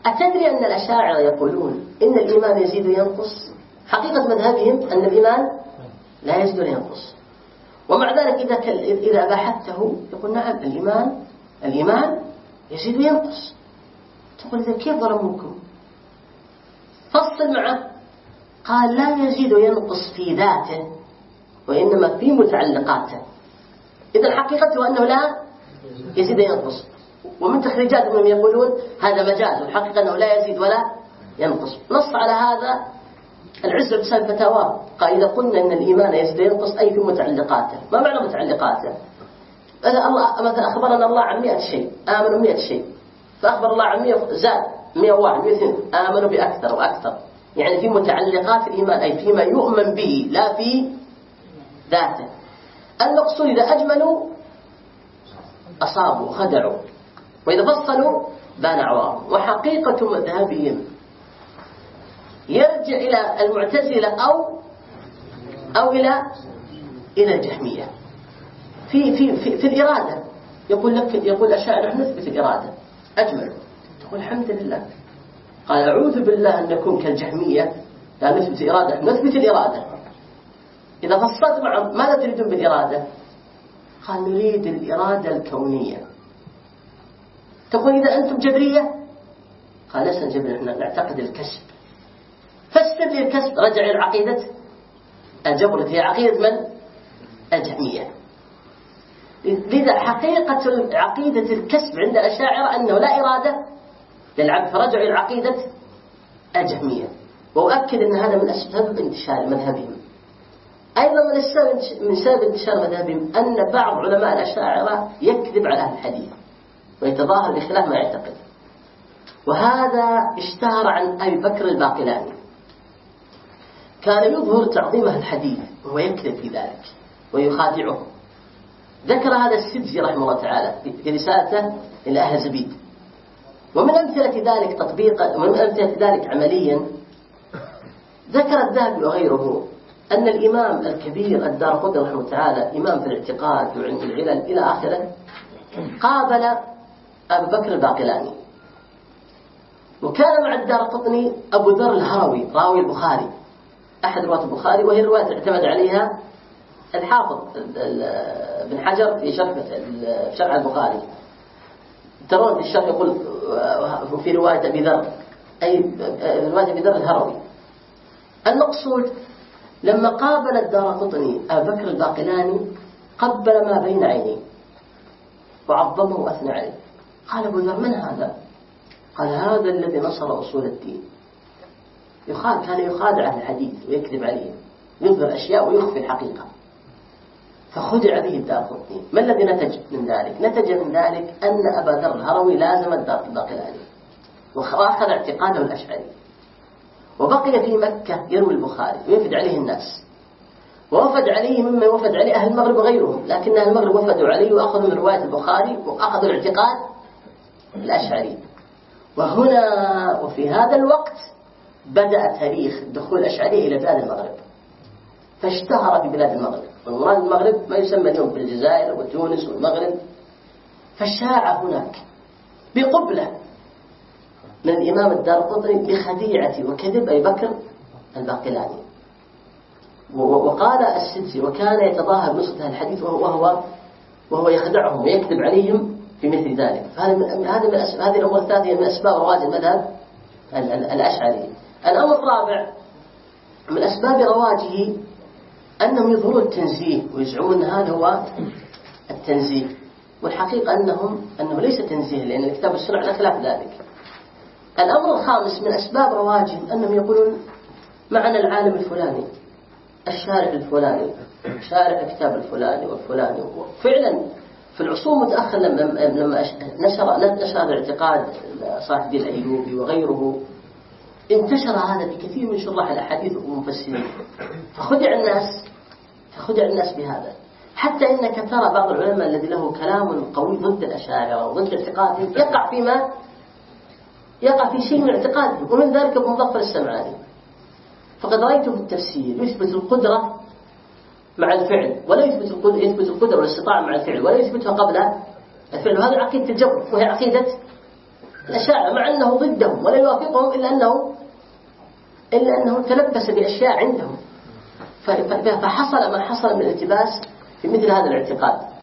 أتدري أن الأشاعرة يقولون إن الإيمان يزيد وينقص؟ حقيقة مذهبهم أن الإيمان لا يزيد ولا ينقص، ومع ذلك إذا بحثته يقول نعم الإيمان يزيد وينقص. تقول إذا كيف ظلموكم؟ فصل معه. قال لا يزيد وينقص في ذاته وإنما في متعلقاته. إذا حقيقته أنه لا يزيد وينقص، ومن تخريجاتهم يقولون هذا مجاز، والحقيقة أنه لا يزيد ولا ينقص. نص على هذا العز بسبب فتاواه، قال إذا قلنا أن الإيمان يزيد وينقص أي في متعلقاته. ما معنى متعلقاته؟ الله مثلا أخبرنا الله عن 100 شيء، آمنوا 100 شيء، فأخبر الله عن 100 زاد 101 102 آمنوا بأكثر وأكثر. يعني في متعلقات الإيمان أي فيما يؤمن به لا في ذاته. المقصود إذا أجملوا أصابوا وخدعوا، وإذا فصلوا بان عوارهم. وحقيقة مذهبهم يرجع إلى المعتزلة أو إلى الجهمية في الإرادة. يقول الأشاعرة نحن نثبت الإرادة أجمل، تقول الحمد لله. قال أعوذ بالله أن نكون كالجهمية لا نثبت الإرادة، نثبت الإرادة. إذا فصلت معهم ماذا تريدون بالإرادة؟ قال نريد الإرادة الكونية. تقول إذا أنتم جبرية؟ قال لسنا جبرية، نحن نعتقد الكسب. فسر لي الكسب. رجع إلى عقيدة الجبر، هي عقيدة من؟ الجهمية. لذا حقيقة عقيدة الكسب عند الأشاعرة أنه لا إرادة للعبد، فرجعوا إلى عقيدة الجهمية. وأؤكد أن هذا من أسباب انتشار مذهبهم. أيضا من سبب انتشار مذهبهم أن بعض علماء الأشاعرة يكذب على أهل الحديث ويتظاهر بخلاف ما يعتقد. وهذا اشتهر عن أبي بكر الباقلاني، كان يظهر تعظيم أهل الحديث وهو يكذب في ذلك ويخادعهم. ذكر هذا السدسي رحمه الله تعالى في رسالته إلى أهل زبيد. ومن أمثلة ذلك تطبيقا، ومن أمثلة ذلك عمليا، ذكر الذهبي وغيره أن الإمام الكبير الدارقطني رحمه الله تعالى إمام في الاعتقاد وعلم العلل إلى آخره، قابل أبو بكر الباقلاني، وكان مع الدارقطني أبو ذر الهروي راوي البخاري أحد رواة البخاري، وهي الرواية اعتمد عليها الحافظ بن حجر في شرح البخاري. ترون في الشرح يقول في رواية أبي ذر، أي رواية أبي ذر الهروي. المقصود لما قابل الدارقطني أبو بكر الباقلاني قبل ما بين عينيه وعظمه وأثنى عليه. قال أبو ذر من هذا؟ قال هذا الذي نصر أصول الدين. كان يخادع أهل الحديث ويكذب عليهم، يظهر أشياء ويخفي الحقيقة. فخدع به الدارقطني. ما الذي نتج من ذلك؟ نتج من ذلك أن أبا ذر الهروي لازم الباقلاني وأخذ اعتقاده الأشعري، وبقي في مكة يروي البخاري ويفد عليه الناس، ووفد عليه مما يوفد عليه أهل المغرب وغيرهم، لكن أهل المغرب وفدوا عليه وأخذوا من رواية البخاري وأخذوا الاعتقاد الأشعري. وهنا وفي هذا الوقت بدأ تاريخ دخول الأشعري إلى بلاد المغرب، فاشتهر في بلاد المغرب. والمراد المغرب ما يسمى اليوم بالجزائر وتونس والمغرب. فشاع هناك بقبلة من الإمام الدارقطني بخديعة وكذب أبي بكر الباقلاني. وقال السدسي وكان يتظاهر بنصرة الحديث وهو يخدعهم ويكذب عليهم في مثل ذلك. هذه الأمور الثلاثة من أسباب رواج المذهب الأشعري. الأمر الرابع من أسباب رواجه أنهم يظهرون التنزيه ويزعمون هذا هو التنزيه، والحقيقة أنه ليس تنزيه، لأن الكتاب والسنة على خلاف ذلك. الأمر الخامس من أسباب رواجهم أنهم يقولون معنا العالم الفلاني، الشارع الفلاني، شارع الكتاب الفلاني والفلاني. فعلا في العصور المتأخرة لما نشر الاعتقاد صاحب الأيوبي وغيره، انتشر هذا بكثير من شراح الأحاديث والمفسرين، فخدع الناس بهذا. حتى إنك ترى بعض العلماء الذي له كلام قوي ضد الأشاعرة وضد اعتقادهم يقع في شيء من اعتقادهم، ومن ذلك ابن مظفر السمعاني. فقد رأيته في التفسير يثبت القدرة مع الفعل، ولا يثبت القدرة والاستطاعة مع الفعل، ولا يثبتها قبل الفعل. وهذا عقيدة الجبر، وهي عقيدة الأشاعرة مع أنه ضدهم ولا يوافقهم إلا أنه تلبس بأشياء عندهم، فحصل ما حصل من الالتباس في مثل هذا الاعتقاد.